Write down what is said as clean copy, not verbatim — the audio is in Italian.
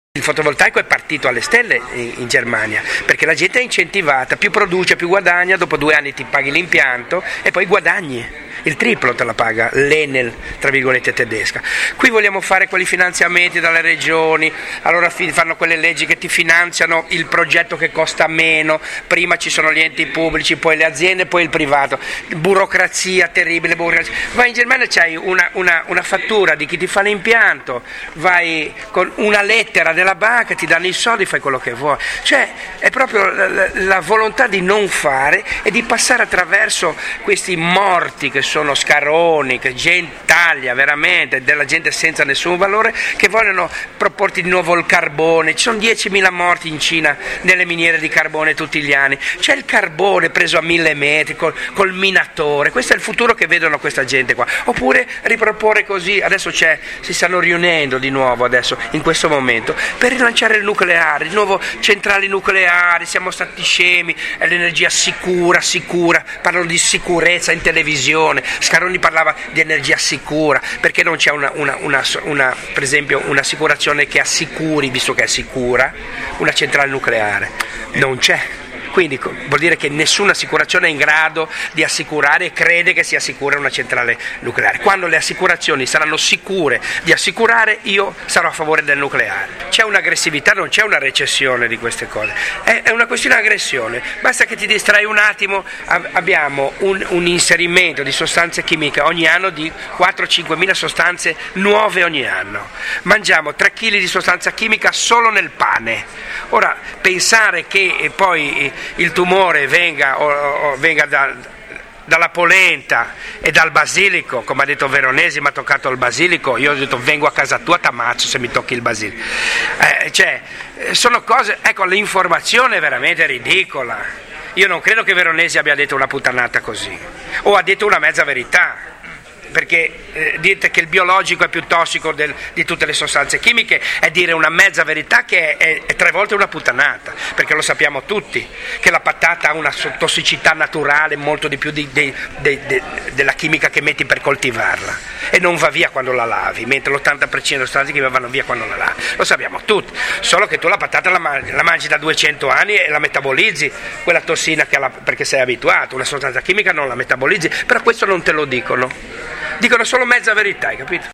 Il fotovoltaico è partito alle stelle in Germania, perché la gente è incentivata, più produce, più guadagna, dopo 2 anni ti paghi l'impianto e poi guadagni. Il triplo te la paga l'Enel, tra virgolette, tedesca. Qui vogliamo fare quelli finanziamenti dalle regioni, allora fanno quelle leggi che ti finanziano il progetto che costa meno, prima ci sono gli enti pubblici, poi le aziende, poi il privato. Burocrazia terribile, burocrazia. Vai in Germania, c'hai una fattura di chi ti fa l'impianto, vai con una lettera della banca, ti danno i soldi, fai quello che vuoi. Cioè è proprio la volontà di non fare e di passare attraverso questi morti che sono scaroni, che gentaglia veramente, della gente senza nessun valore, che vogliono proporti di nuovo il carbone. Ci sono 10.000 morti in Cina nelle miniere di carbone tutti gli anni. C'è il carbone preso a 1.000 metri col minatore. Questo è il futuro che vedono questa gente qua. Oppure riproporre così, adesso si stanno riunendo di nuovo adesso in questo momento per rilanciare il nucleare, di nuovo centrali nucleari. Siamo stati scemi, è l'energia sicura, parlano di sicurezza in televisione. Scaroni parlava di energia sicura, perché non c'è per esempio un'assicurazione che assicuri, visto che è sicura, una centrale nucleare? Non c'è. Quindi vuol dire che nessuna assicurazione è in grado di assicurare e crede che sia sicura una centrale nucleare. Quando le assicurazioni saranno sicure di assicurare, io sarò a favore del nucleare. C'è un'aggressività, non c'è una recessione di queste cose, è una questione di aggressione. Basta che ti distrai un attimo. Abbiamo un inserimento di sostanze chimiche ogni anno di 4-5 mila sostanze nuove ogni anno. Mangiamo 3 kg di sostanza chimica solo nel pane. Ora, pensare che poi il tumore venga dalla polenta e dal basilico, come ha detto Veronesi, mi ha toccato il basilico, io ho detto vengo a casa tua, t'ammazzo se mi tocchi il basilico. Sono cose, ecco, l'informazione è veramente ridicola. Io non credo che Veronesi abbia detto una puttanata così, o ha detto una mezza verità. Perché dite che il biologico è più tossico di tutte le sostanze chimiche è dire una mezza verità che è 3 volte una puttanata, perché lo sappiamo tutti che la patata ha una tossicità naturale molto di più della chimica che metti per coltivarla e non va via quando la lavi, mentre l'80% delle sostanze chimiche vanno via quando la lavi. Lo sappiamo tutti, solo che tu la patata la mangi da 200 anni e la metabolizzi, quella tossina perché sei abituato. Una sostanza chimica non la metabolizzi, però questo non te lo dicono. Dicono solo mezza verità, hai capito?